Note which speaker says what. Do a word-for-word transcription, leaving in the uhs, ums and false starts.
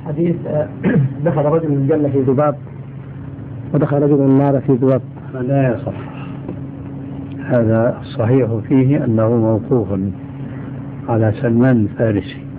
Speaker 1: حديث دخل رجل الجنة في ذباب ودخل رجل النار في ذباب.
Speaker 2: لا يصح، هذا الصحيح فيه أنه موقوف على سلمان الفارسي.